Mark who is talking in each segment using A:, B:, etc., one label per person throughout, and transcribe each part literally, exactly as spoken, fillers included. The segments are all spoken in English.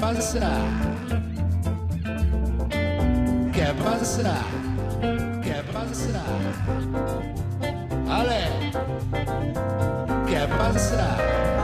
A: pasa? ¿Qué pasa? ¿Qué pasa? Ale, ¿qué pasa?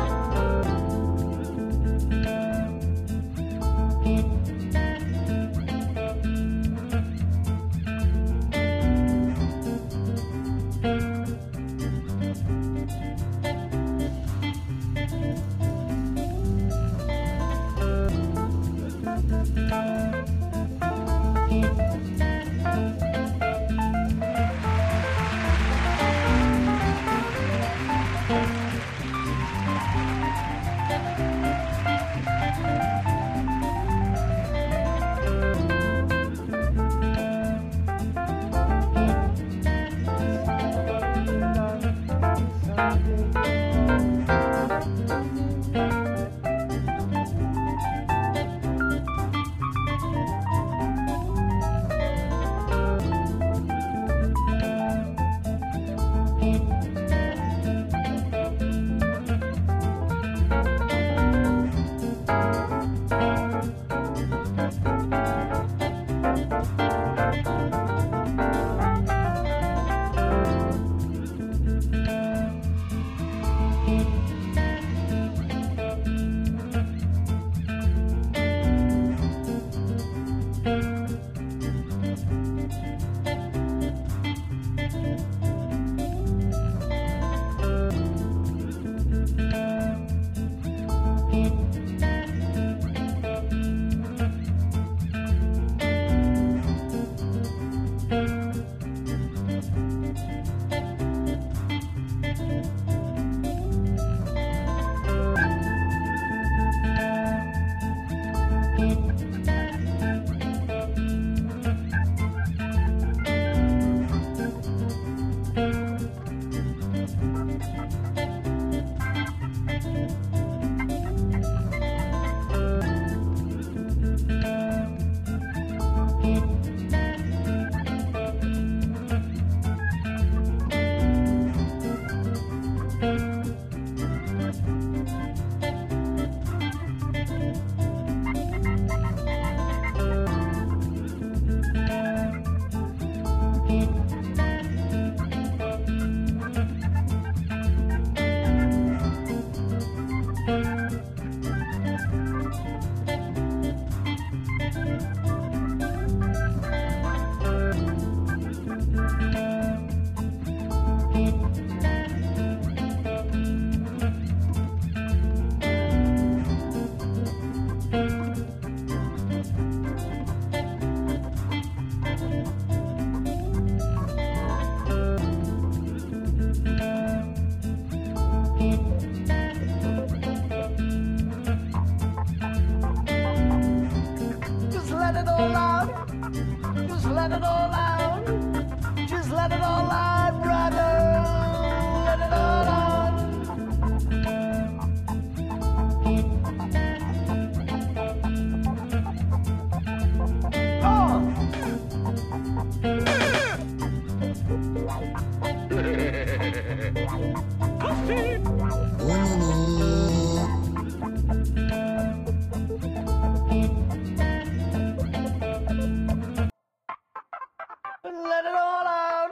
B: Let it all out.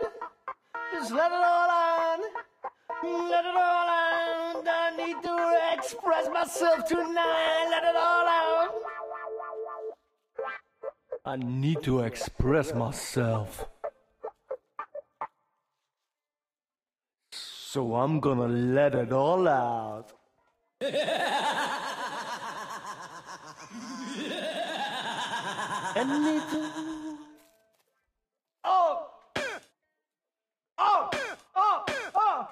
B: Just let it all out. Let it all out. I need to express myself tonight. Let it all out. I need to express myself. So I'm gonna let it all out. And need to... Oh! Oh! Oh! Oh!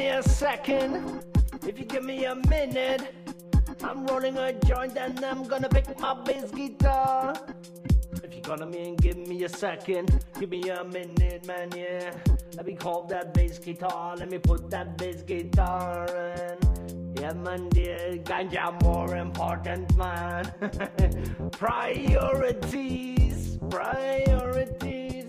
B: me a second, if you give me a minute, I'm rolling a joint and I'm gonna pick my bass guitar. If you're gonna me and give me a second, give me a minute, man, yeah. Let me call that bass guitar, let me put that bass guitar in. Yeah, man, dear, ganja more important, man. Priorities, priorities.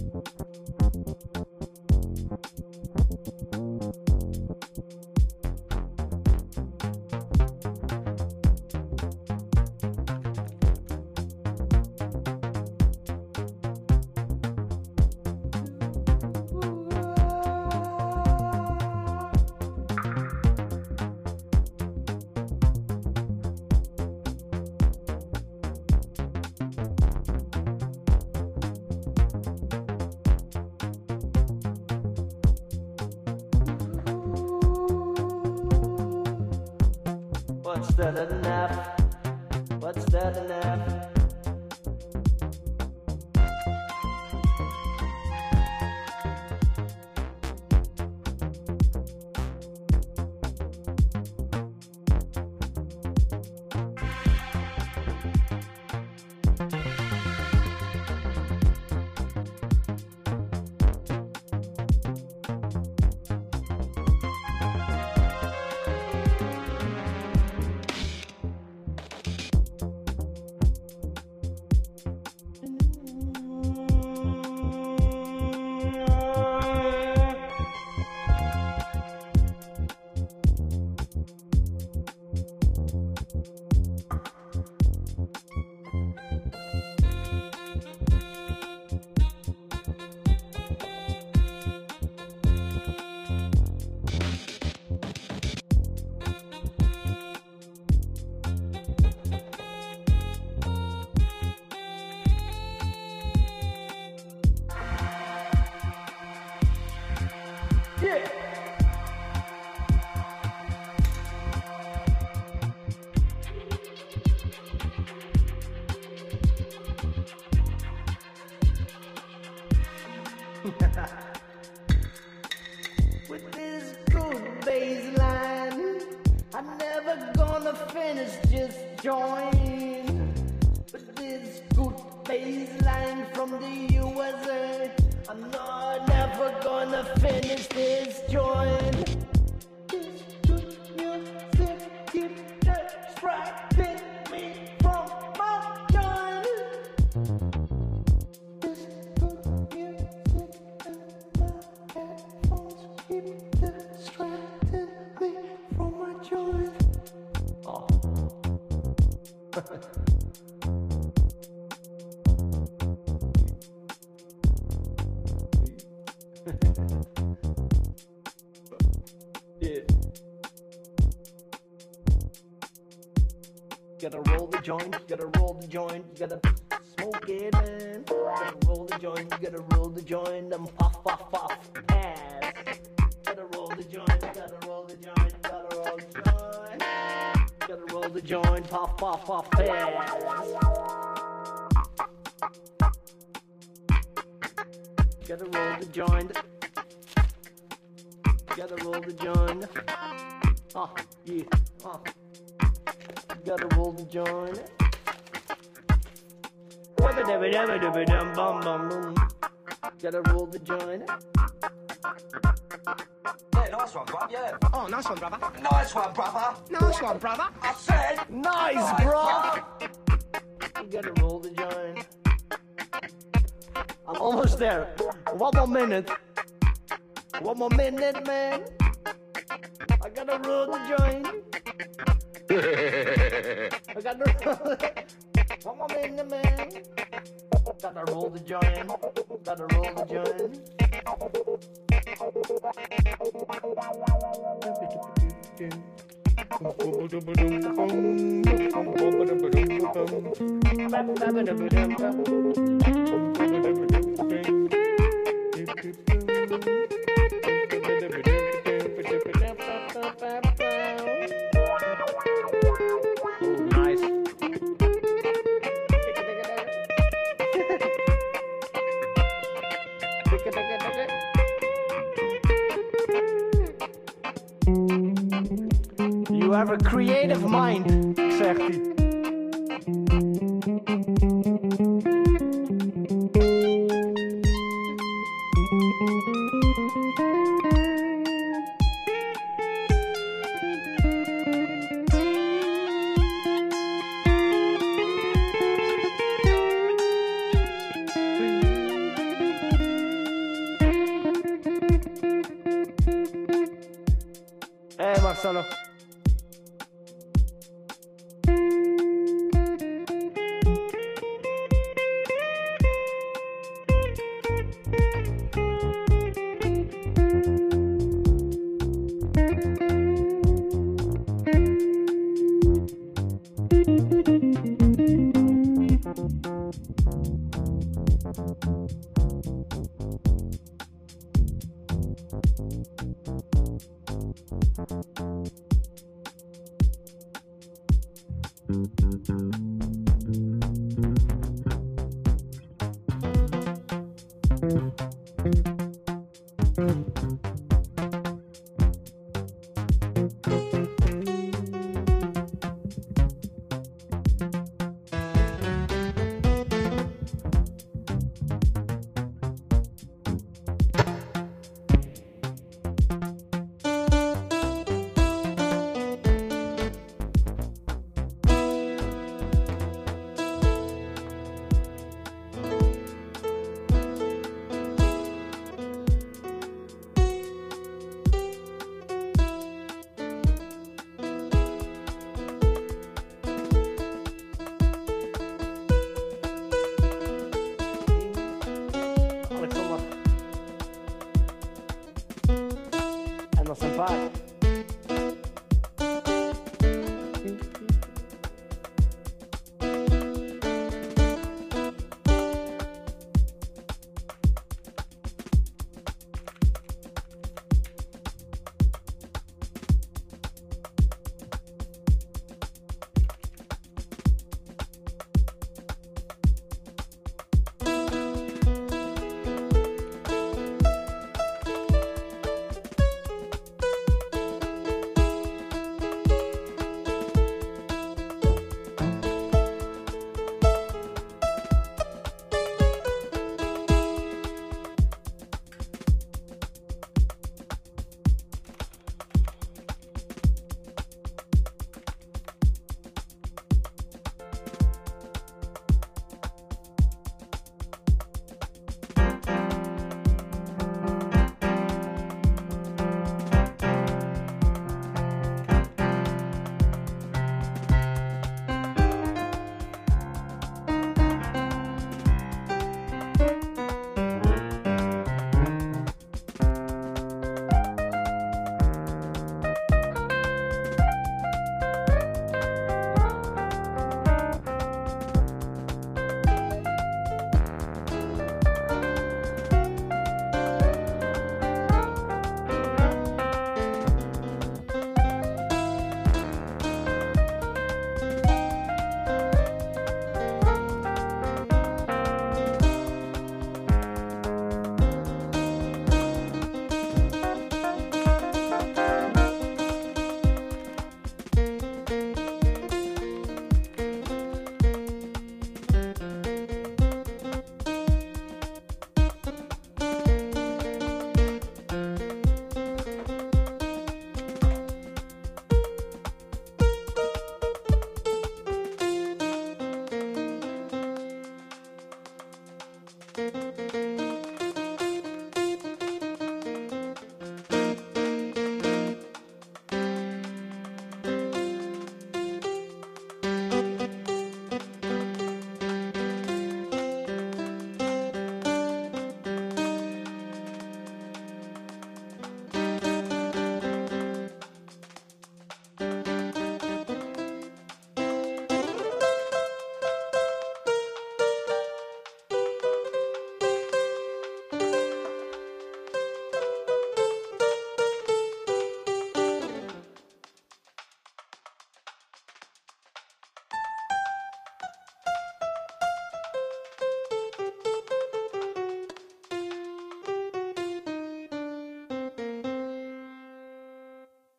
B: What's that enough? What's that enough? Yeah. With this good bass line, I'm never gonna finish, just join. With this good bass line from the U S A, I'm not never gonna finish this joint. This good music keep distracting me from my joint. This good music and my headphones keep distracting me from my joint. Oh. Yeah. Gotta roll the joint, gotta roll the joint, gotta smoke it in. Gotta roll the joint, gotta roll the joint, and puff, puff, puff, pass. Gotta roll the joint, gotta roll the joint, gotta roll the joint. Gotta roll the joint, puff, puff, puff, pass. Gotta roll the joint. Gotta roll the joint. Ah, yeah, ah. Gotta roll the joint. Gotta roll the joint.
C: Yeah, nice one, bruv, yeah.
D: Oh, nice one, brother.
C: Nice one, brother.
D: Nice one, brother.
C: I said...
B: Nice,
C: nice,
B: bro. You gotta roll the joint. I'm almost there. One more minute. One more minute, man. I gotta roll the joint. I gotta roll it. One more minute, man. Gotta roll the joint. Gotta roll the joint. You have a creative mind, zegt hij. Hey Marcelo. En dan zijn paard.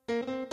B: Bye.